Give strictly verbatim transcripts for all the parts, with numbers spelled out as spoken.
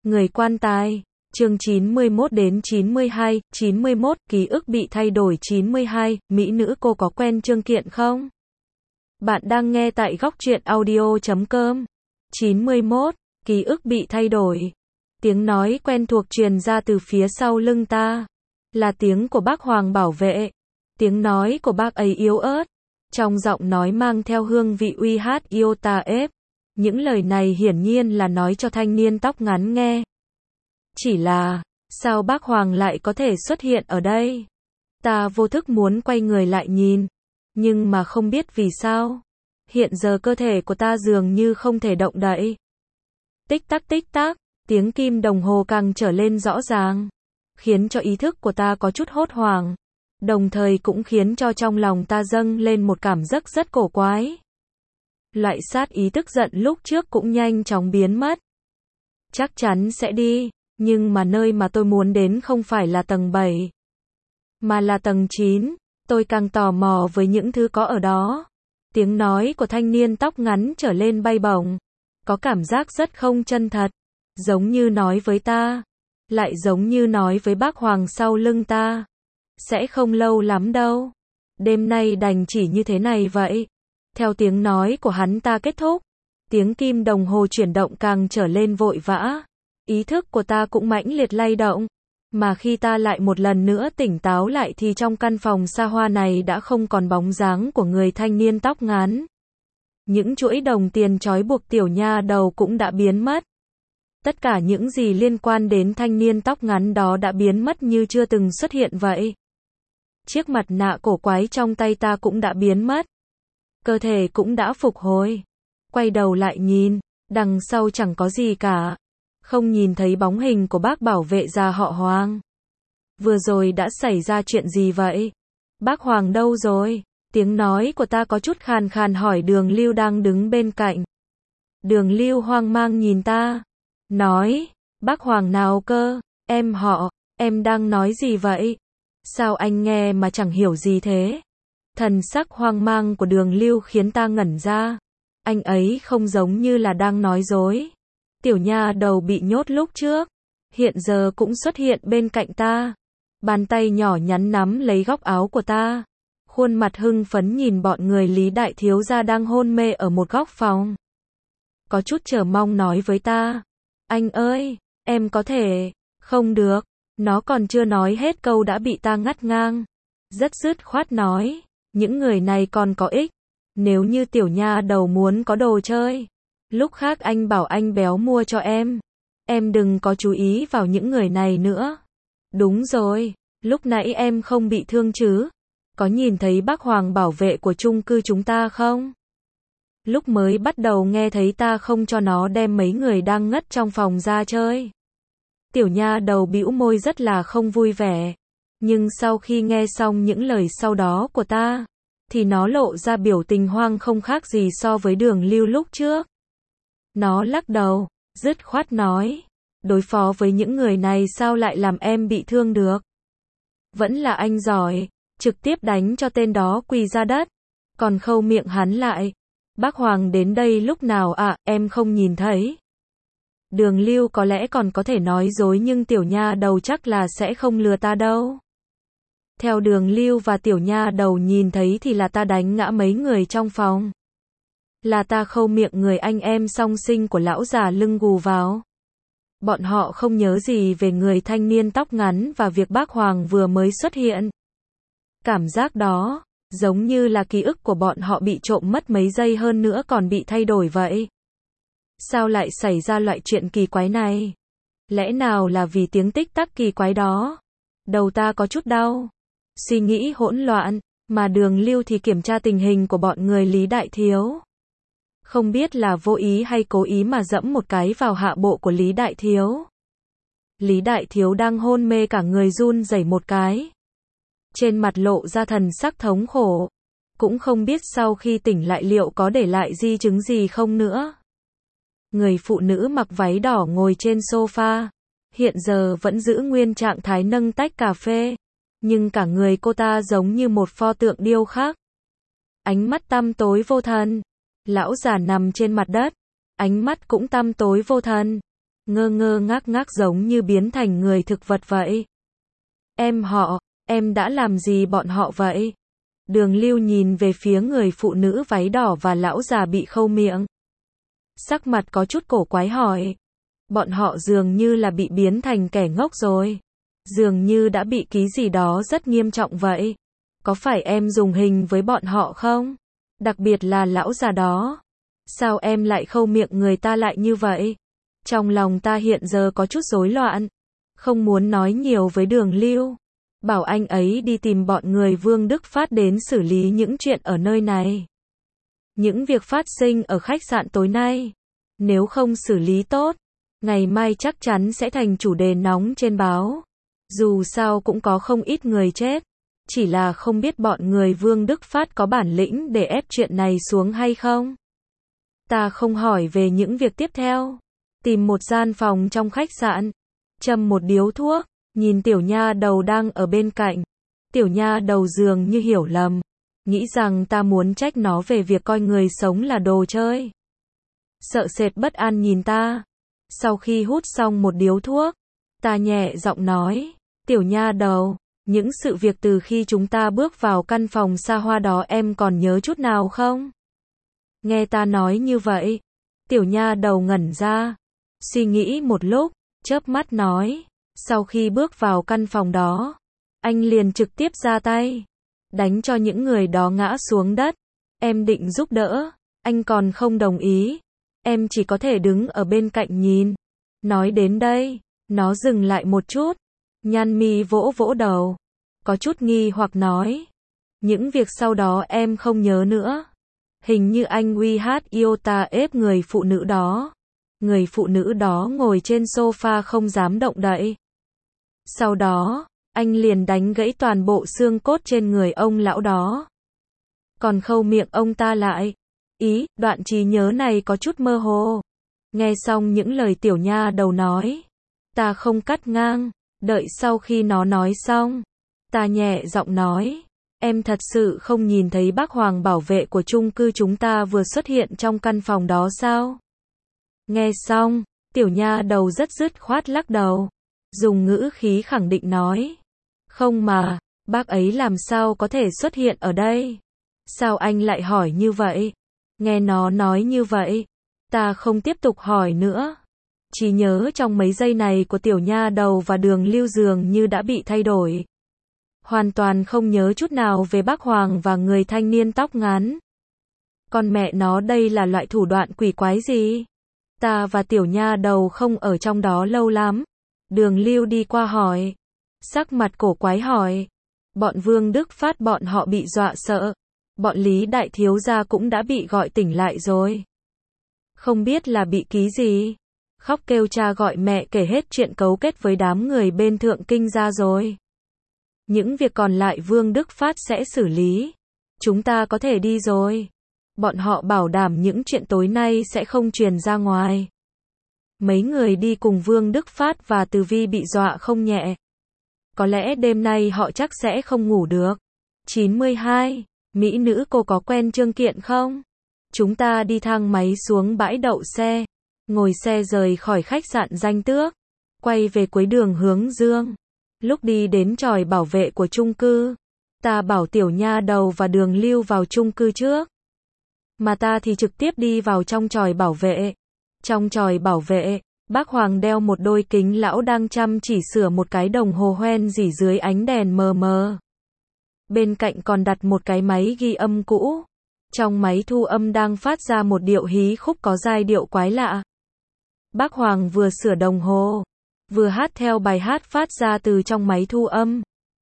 Người quan tài. Chương chín mươi mốt đến chín mươi hai, chín mươi mốt, ký ức bị thay đổi chín mươi hai, mỹ nữ cô có quen Trương Kiện không? Bạn đang nghe tại góc truyện audio chấm com. chín mươi mốt, ký ức bị thay đổi. Tiếng nói quen thuộc truyền ra từ phía sau lưng ta. Là tiếng của bác Hoàng bảo vệ. Tiếng nói của bác ấy yếu ớt. Trong giọng nói mang theo hương vị uy hát yêu ta ép. Những lời này hiển nhiên là nói cho thanh niên tóc ngắn nghe. Chỉ là, sao bác Hoàng lại có thể xuất hiện ở đây? Ta vô thức muốn quay người lại nhìn. Nhưng mà không biết vì sao. Hiện giờ cơ thể của ta dường như không thể động đậy. Tích tắc tích tắc, tiếng kim đồng hồ càng trở lên rõ ràng. Khiến cho ý thức của ta có chút hốt hoảng. Đồng thời cũng khiến cho trong lòng ta dâng lên một cảm giác rất cổ quái. Loại sát ý tức giận lúc trước cũng nhanh chóng biến mất. Chắc chắn sẽ đi, nhưng mà nơi mà tôi muốn đến không phải là tầng bảy, mà là tầng chín. Tôi càng tò mò với những thứ có ở đó. Tiếng nói của thanh niên tóc ngắn trở lên bay bổng. Có cảm giác rất không chân thật. Giống như nói với ta. Lại giống như nói với bác Hoàng sau lưng ta. Sẽ không lâu lắm đâu. Đêm nay đành chỉ như thế này vậy. Theo tiếng nói của hắn ta kết thúc. Tiếng kim đồng hồ chuyển động càng trở lên vội vã. Ý thức của ta cũng mãnh liệt lay động. Mà khi ta lại một lần nữa tỉnh táo lại thì trong căn phòng xa hoa này đã không còn bóng dáng của người thanh niên tóc ngắn. Những chuỗi đồng tiền trói buộc tiểu nha đầu cũng đã biến mất. Tất cả những gì liên quan đến thanh niên tóc ngắn đó đã biến mất như chưa từng xuất hiện vậy. Chiếc mặt nạ cổ quái trong tay ta cũng đã biến mất. Cơ thể cũng đã phục hồi. Quay đầu lại nhìn, đằng sau chẳng có gì cả. Không nhìn thấy bóng hình của bác bảo vệ già họ Hoàng. Vừa rồi đã xảy ra chuyện gì vậy? Bác Hoàng đâu rồi? Tiếng nói của ta có chút khàn khàn hỏi Đường Lưu đang đứng bên cạnh. Đường Lưu hoang mang nhìn ta. Nói, bác Hoàng nào cơ? Em họ, em đang nói gì vậy? Sao anh nghe mà chẳng hiểu gì thế? Thần sắc hoang mang của Đường Lưu khiến ta ngẩn ra. Anh ấy không giống như là đang nói dối. Tiểu nha đầu bị nhốt lúc trước, hiện giờ cũng xuất hiện bên cạnh ta. Bàn tay nhỏ nhắn nắm lấy góc áo của ta. Khuôn mặt hưng phấn nhìn bọn người Lý đại thiếu gia đang hôn mê ở một góc phòng. Có chút chờ mong nói với ta. Anh ơi, em có thể... Không được. Nó còn chưa nói hết câu đã bị ta ngắt ngang. Rất dứt khoát nói. Những người này còn có ích. Nếu như tiểu nha đầu muốn có đồ chơi. Lúc khác anh bảo anh béo mua cho em. Em đừng có chú ý vào những người này nữa. Đúng rồi, lúc nãy em không bị thương chứ? Có nhìn thấy bác Hoàng bảo vệ của chung cư chúng ta không? Lúc mới bắt đầu nghe thấy ta không cho nó đem mấy người đang ngất trong phòng ra chơi. Tiểu nha đầu bĩu môi rất là không vui vẻ. Nhưng sau khi nghe xong những lời sau đó của ta, thì nó lộ ra biểu tình hoang không khác gì so với Đường Lưu lúc trước. Nó lắc đầu, dứt khoát nói, đối phó với những người này sao lại làm em bị thương được? Vẫn là anh giỏi, trực tiếp đánh cho tên đó quỳ ra đất, còn khâu miệng hắn lại. Bác Hoàng đến đây lúc nào ạ, à, em không nhìn thấy. Đường Lưu có lẽ còn có thể nói dối nhưng tiểu nha đầu chắc là sẽ không lừa ta đâu. Theo Đường Lưu và tiểu nha đầu nhìn thấy thì là ta đánh ngã mấy người trong phòng. Là ta khâu miệng người anh em song sinh của lão già lưng gù vào. Bọn họ không nhớ gì về người thanh niên tóc ngắn và việc bác Hoàng vừa mới xuất hiện. Cảm giác đó, giống như là ký ức của bọn họ bị trộm mất mấy giây hơn nữa còn bị thay đổi vậy. Sao lại xảy ra loại chuyện kỳ quái này? Lẽ nào là vì tiếng tích tắc kỳ quái đó? Đầu ta có chút đau. Suy nghĩ hỗn loạn, mà Đường Lưu thì kiểm tra tình hình của bọn người Lý đại thiếu. Không biết là vô ý hay cố ý mà dẫm một cái vào hạ bộ của Lý đại thiếu. Lý đại thiếu đang hôn mê cả người run rẩy một cái. Trên mặt lộ ra thần sắc thống khổ. Cũng không biết sau khi tỉnh lại liệu có để lại di chứng gì không nữa. Người phụ nữ mặc váy đỏ ngồi trên sofa. Hiện giờ vẫn giữ nguyên trạng thái nâng tách cà phê. Nhưng cả người cô ta giống như một pho tượng điêu khắc. Ánh mắt tăm tối vô thần. Lão già nằm trên mặt đất. Ánh mắt cũng tăm tối vô thần. ngơ ngơ ngác ngác giống như biến thành người thực vật vậy. Em họ, em đã làm gì bọn họ vậy? Đường Lưu nhìn về phía người phụ nữ váy đỏ và lão già bị khâu miệng. Sắc mặt có chút cổ quái hỏi. Bọn họ dường như là bị biến thành kẻ ngốc rồi. Dường như đã bị ký gì đó rất nghiêm trọng vậy. Có phải em dùng hình với bọn họ không? Đặc biệt là lão già đó. Sao em lại khâu miệng người ta lại như vậy? Trong lòng ta hiện giờ có chút rối loạn. Không muốn nói nhiều với Đường Lưu. Bảo anh ấy đi tìm bọn người Vương Đức Phát đến xử lý những chuyện ở nơi này. Những việc phát sinh ở khách sạn tối nay. Nếu không xử lý tốt, ngày mai chắc chắn sẽ thành chủ đề nóng trên báo. Dù sao cũng có không ít người chết. Chỉ là không biết bọn người Vương Đức Phát có bản lĩnh để ép chuyện này xuống hay không. Ta không hỏi về những việc tiếp theo. Tìm một gian phòng trong khách sạn. Châm một điếu thuốc. Nhìn tiểu nha đầu đang ở bên cạnh. Tiểu nha đầu dường như hiểu lầm. Nghĩ rằng ta muốn trách nó về việc coi người sống là đồ chơi. Sợ sệt bất an nhìn ta. Sau khi hút xong một điếu thuốc, ta nhẹ giọng nói. Tiểu nha đầu, những sự việc từ khi chúng ta bước vào căn phòng xa hoa đó em còn nhớ chút nào không? Nghe ta nói như vậy, tiểu nha đầu ngẩn ra. Suy nghĩ một lúc, chớp mắt nói. Sau khi bước vào căn phòng đó, anh liền trực tiếp ra tay, đánh cho những người đó ngã xuống đất. Em định giúp đỡ, anh còn không đồng ý. Em chỉ có thể đứng ở bên cạnh nhìn. Nói đến đây, nó dừng lại một chút, nhăn mi vỗ vỗ đầu, có chút nghi hoặc nói. Những việc sau đó em không nhớ nữa. Hình như anh uy hát Iota ép người phụ nữ đó. Người phụ nữ đó ngồi trên sofa không dám động đậy. Sau đó, anh liền đánh gãy toàn bộ xương cốt trên người ông lão đó. Còn khâu miệng ông ta lại. Ý, đoạn trí nhớ này có chút mơ hồ. Nghe xong những lời tiểu nha đầu nói, ta không cắt ngang, đợi sau khi nó nói xong, ta nhẹ giọng nói, em thật sự không nhìn thấy bác Hoàng bảo vệ của chung cư chúng ta vừa xuất hiện trong căn phòng đó sao? Nghe xong, tiểu nha đầu rất dứt khoát lắc đầu, dùng ngữ khí khẳng định nói, không mà, bác ấy làm sao có thể xuất hiện ở đây? Sao anh lại hỏi như vậy? Nghe nó nói như vậy, ta không tiếp tục hỏi nữa. Chỉ nhớ trong mấy giây này của tiểu nha đầu và Đường Lưu dường như đã bị thay đổi. Hoàn toàn không nhớ chút nào về bác Hoàng và người thanh niên tóc ngắn. Con mẹ nó, đây là loại thủ đoạn quỷ quái gì? Ta và tiểu nha đầu không ở trong đó lâu lắm. Đường Lưu đi qua hỏi. Sắc mặt cổ quái hỏi. Bọn Vương Đức Phát bọn họ bị dọa sợ. Bọn Lý Đại Thiếu Gia cũng đã bị gọi tỉnh lại rồi. Không biết là bị ký gì. Khóc kêu cha gọi mẹ kể hết chuyện cấu kết với đám người bên Thượng Kinh ra rồi. Những việc còn lại Vương Đức Phát sẽ xử lý. Chúng ta có thể đi rồi. Bọn họ bảo đảm những chuyện tối nay sẽ không truyền ra ngoài. Mấy người đi cùng Vương Đức Phát và Từ Vi bị dọa không nhẹ. Có lẽ đêm nay họ chắc sẽ không ngủ được. chín mươi hai. Mỹ nữ cô có quen Trương Kiện không? Chúng ta đi thang máy xuống bãi đậu xe. Ngồi xe rời khỏi khách sạn Danh Tước. Quay về cuối đường hướng Dương. Lúc đi đến chòi bảo vệ của chung cư, ta bảo tiểu nha đầu và Đường Lưu vào chung cư trước. Mà ta thì trực tiếp đi vào trong chòi bảo vệ. Trong chòi bảo vệ, bác Hoàng đeo một đôi kính lão đang chăm chỉ sửa một cái đồng hồ hoen rỉ dưới ánh đèn mờ mờ. Bên cạnh còn đặt một cái máy ghi âm cũ. Trong máy thu âm đang phát ra một điệu hí khúc có giai điệu quái lạ. Bác Hoàng vừa sửa đồng hồ, vừa hát theo bài hát phát ra từ trong máy thu âm.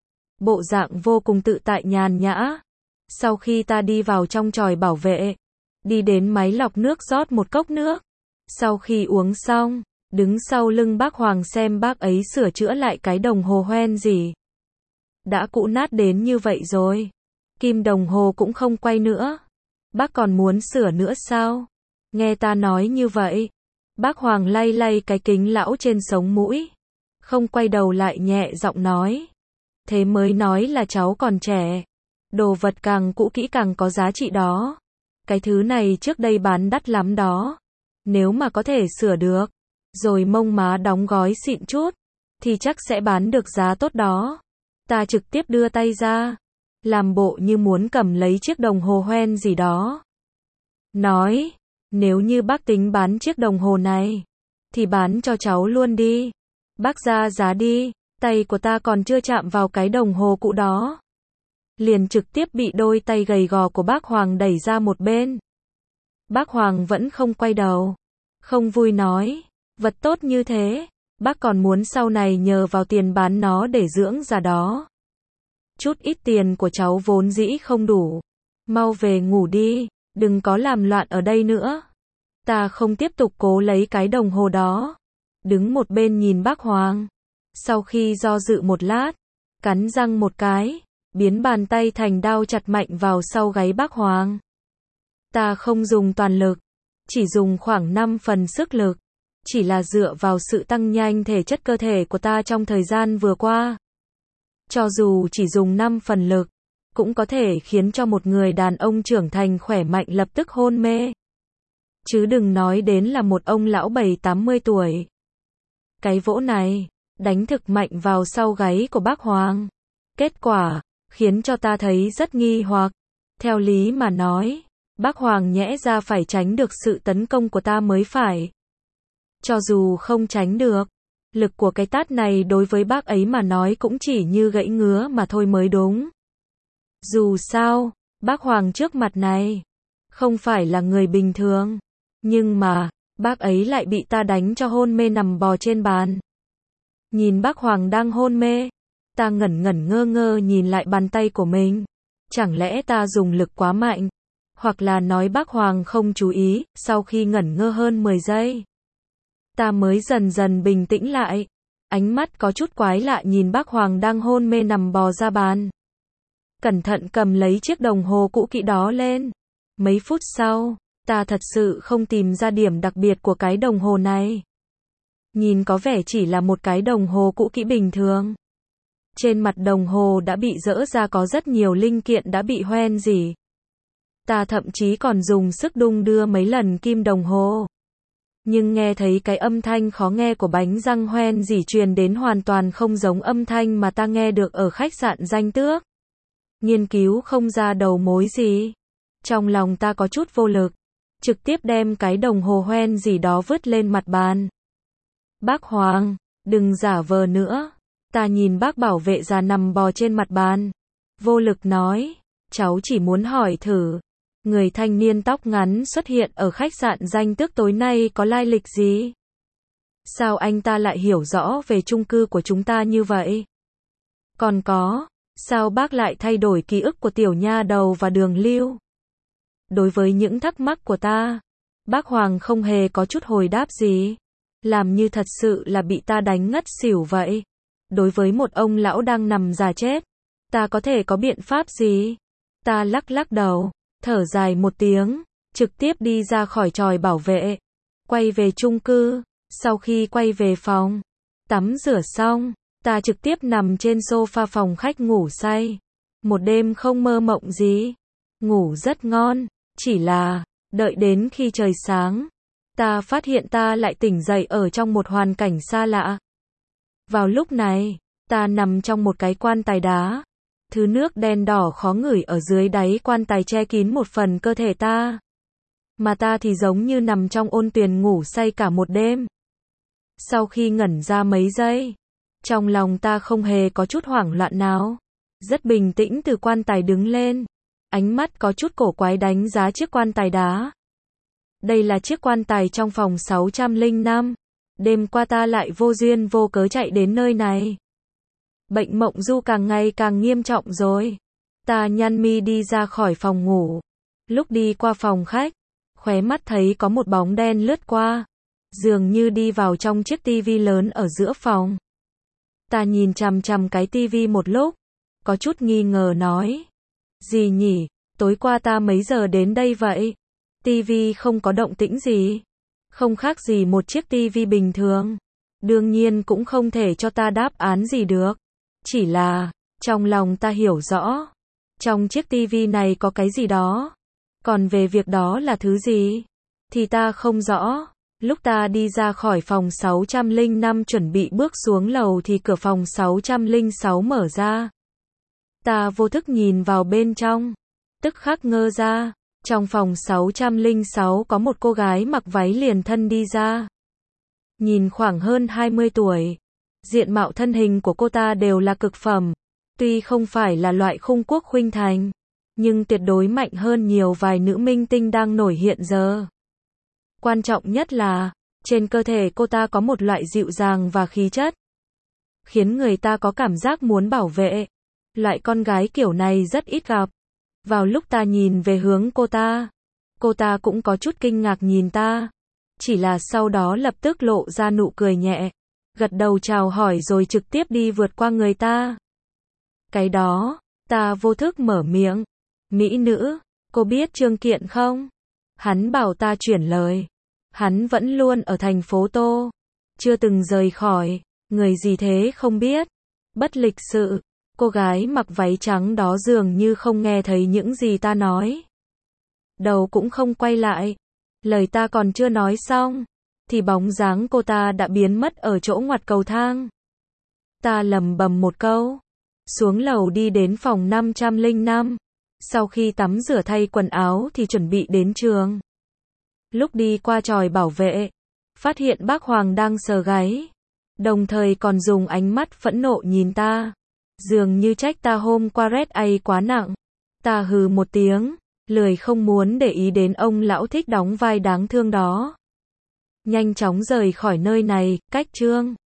Bộ dạng vô cùng tự tại nhàn nhã. Sau khi ta đi vào trong chòi bảo vệ, đi đến máy lọc nước rót một cốc nước. Sau khi uống xong, đứng sau lưng bác Hoàng xem bác ấy sửa chữa lại cái đồng hồ hoen gì. Đã cũ nát đến như vậy rồi. Kim đồng hồ cũng không quay nữa. Bác còn muốn sửa nữa sao? Nghe ta nói như vậy. Bác Hoàng lay lay cái kính lão trên sống mũi. Không quay đầu lại nhẹ giọng nói. Thế mới nói là cháu còn trẻ. Đồ vật càng cũ kỹ càng có giá trị đó. Cái thứ này trước đây bán đắt lắm đó. Nếu mà có thể sửa được, rồi mông má đóng gói xịn chút, thì chắc sẽ bán được giá tốt đó. Ta trực tiếp đưa tay ra, làm bộ như muốn cầm lấy chiếc đồng hồ hoen gì đó. Nói, nếu như bác tính bán chiếc đồng hồ này, thì bán cho cháu luôn đi. Bác ra giá đi. Tay của ta còn chưa chạm vào cái đồng hồ cũ đó, liền trực tiếp bị đôi tay gầy gò của bác Hoàng đẩy ra một bên. Bác Hoàng vẫn không quay đầu, không vui nói, vật tốt như thế, bác còn muốn sau này nhờ vào tiền bán nó để dưỡng già đó. Chút ít tiền của cháu vốn dĩ không đủ, mau về ngủ đi, đừng có làm loạn ở đây nữa. Ta không tiếp tục cố lấy cái đồng hồ đó, đứng một bên nhìn bác Hoàng. Sau khi do dự một lát, cắn răng một cái, biến bàn tay thành đao chặt mạnh vào sau gáy bác Hoàng. Ta không dùng toàn lực, chỉ dùng khoảng năm phần sức lực, chỉ là dựa vào sự tăng nhanh thể chất cơ thể của ta trong thời gian vừa qua. Cho dù chỉ dùng năm phần lực, cũng có thể khiến cho một người đàn ông trưởng thành khỏe mạnh lập tức hôn mê. Chứ đừng nói đến là một ông lão bảy tám mươi tuổi. Cái vỗ này đánh thực mạnh vào sau gáy của bác Hoàng. Kết quả, khiến cho ta thấy rất nghi hoặc. Theo lý mà nói, bác Hoàng nhẽ ra phải tránh được sự tấn công của ta mới phải. Cho dù không tránh được, lực của cái tát này đối với bác ấy mà nói cũng chỉ như gãy ngứa mà thôi mới đúng. Dù sao, bác Hoàng trước mặt này, không phải là người bình thường. Nhưng mà, bác ấy lại bị ta đánh cho hôn mê nằm bò trên bàn. Nhìn bác Hoàng đang hôn mê, ta ngẩn ngẩn ngơ ngơ nhìn lại bàn tay của mình. Chẳng lẽ ta dùng lực quá mạnh? Hoặc là nói bác Hoàng không chú ý, sau khi ngẩn ngơ hơn mười giây. Ta mới dần dần bình tĩnh lại. Ánh mắt có chút quái lạ nhìn bác Hoàng đang hôn mê nằm bò ra bàn. Cẩn thận cầm lấy chiếc đồng hồ cũ kỹ đó lên. Mấy phút sau, ta thật sự không tìm ra điểm đặc biệt của cái đồng hồ này. Nhìn có vẻ chỉ là một cái đồng hồ cũ kỹ bình thường. Trên mặt đồng hồ đã bị rỡ ra có rất nhiều linh kiện đã bị hoen rỉ. Ta thậm chí còn dùng sức đung đưa mấy lần kim đồng hồ. Nhưng nghe thấy cái âm thanh khó nghe của bánh răng hoen rỉ truyền đến hoàn toàn không giống âm thanh mà ta nghe được ở khách sạn Danh Tước. Nghiên cứu không ra đầu mối gì. Trong lòng ta có chút vô lực, trực tiếp đem cái đồng hồ hoen gì đó vứt lên mặt bàn. Bác Hoàng, đừng giả vờ nữa. Ta nhìn bác bảo vệ già nằm bò trên mặt bàn, vô lực nói, cháu chỉ muốn hỏi thử, người thanh niên tóc ngắn xuất hiện ở khách sạn Danh Tước tối nay có lai lịch gì? Sao anh ta lại hiểu rõ về chung cư của chúng ta như vậy? Còn có, sao bác lại thay đổi ký ức của tiểu nha đầu và Đường Lưu? Đối với những thắc mắc của ta, bác Hoàng không hề có chút hồi đáp gì, làm như thật sự là bị ta đánh ngất xỉu vậy. Đối với một ông lão đang nằm già chết, ta có thể có biện pháp gì? Ta lắc lắc đầu, thở dài một tiếng, trực tiếp đi ra khỏi chòi bảo vệ, quay về chung cư. Sau khi quay về phòng, tắm rửa xong, ta trực tiếp nằm trên sofa phòng khách ngủ say. Một đêm không mơ mộng gì, ngủ rất ngon, chỉ là, đợi đến khi trời sáng, ta phát hiện ta lại tỉnh dậy ở trong một hoàn cảnh xa lạ. Vào lúc này, ta nằm trong một cái quan tài đá. Thứ nước đen đỏ khó ngửi ở dưới đáy quan tài che kín một phần cơ thể ta. Mà ta thì giống như nằm trong ôn tuyền ngủ say cả một đêm. Sau khi ngẩn ra mấy giây, trong lòng ta không hề có chút hoảng loạn nào. Rất bình tĩnh từ quan tài đứng lên. Ánh mắt có chút cổ quái đánh giá chiếc quan tài đá. Đây là chiếc quan tài trong phòng sáu trăm lẻ năm. Đêm qua ta lại vô duyên vô cớ chạy đến nơi này. Bệnh mộng du càng ngày càng nghiêm trọng rồi. Ta nhăn mi đi ra khỏi phòng ngủ. Lúc đi qua phòng khách, khóe mắt thấy có một bóng đen lướt qua. Dường như đi vào trong chiếc tivi lớn ở giữa phòng. Ta nhìn chằm chằm cái tivi một lúc, có chút nghi ngờ nói. Gì nhỉ, tối qua ta mấy giờ đến đây vậy? Tivi không có động tĩnh gì. Không khác gì một chiếc tivi bình thường. Đương nhiên cũng không thể cho ta đáp án gì được. Chỉ là, trong lòng ta hiểu rõ. Trong chiếc tivi này có cái gì đó. Còn về việc đó là thứ gì, thì ta không rõ. Lúc ta đi ra khỏi phòng sáu trăm lẻ năm chuẩn bị bước xuống lầu thì cửa phòng sáu trăm lẻ sáu mở ra. Ta vô thức nhìn vào bên trong, tức khắc ngơ ra. Trong phòng sáu trăm lẻ sáu có một cô gái mặc váy liền thân đi ra. Nhìn khoảng hơn hai mươi tuổi. Diện mạo thân hình của cô ta đều là cực phẩm. Tuy không phải là loại khung quốc khuynh thành, nhưng tuyệt đối mạnh hơn nhiều vài nữ minh tinh đang nổi hiện giờ. Quan trọng nhất là, trên cơ thể cô ta có một loại dịu dàng và khí chất, khiến người ta có cảm giác muốn bảo vệ. Loại con gái kiểu này rất ít gặp. Vào lúc ta nhìn về hướng cô ta, cô ta cũng có chút kinh ngạc nhìn ta. Chỉ là sau đó lập tức lộ ra nụ cười nhẹ, gật đầu chào hỏi rồi trực tiếp đi vượt qua người ta. Cái đó, ta vô thức mở miệng. Mỹ nữ, cô biết Trương Kiện không? Hắn bảo ta chuyển lời. Hắn vẫn luôn ở thành phố Tô, chưa từng rời khỏi. Người gì thế không biết? Bất lịch sự. Cô gái mặc váy trắng đó dường như không nghe thấy những gì ta nói. Đầu cũng không quay lại. Lời ta còn chưa nói xong, thì bóng dáng cô ta đã biến mất ở chỗ ngoặt cầu thang. Ta lầm bầm một câu, xuống lầu đi đến phòng năm trăm lẻ năm. Sau khi tắm rửa thay quần áo thì chuẩn bị đến trường. Lúc đi qua chòi bảo vệ, phát hiện bác Hoàng đang sờ gáy, đồng thời còn dùng ánh mắt phẫn nộ nhìn ta, dường như trách ta hôm qua red A quá nặng. Ta hừ một tiếng, lười không muốn để ý đến ông lão thích đóng vai đáng thương đó. Nhanh chóng rời khỏi nơi này, cách Trương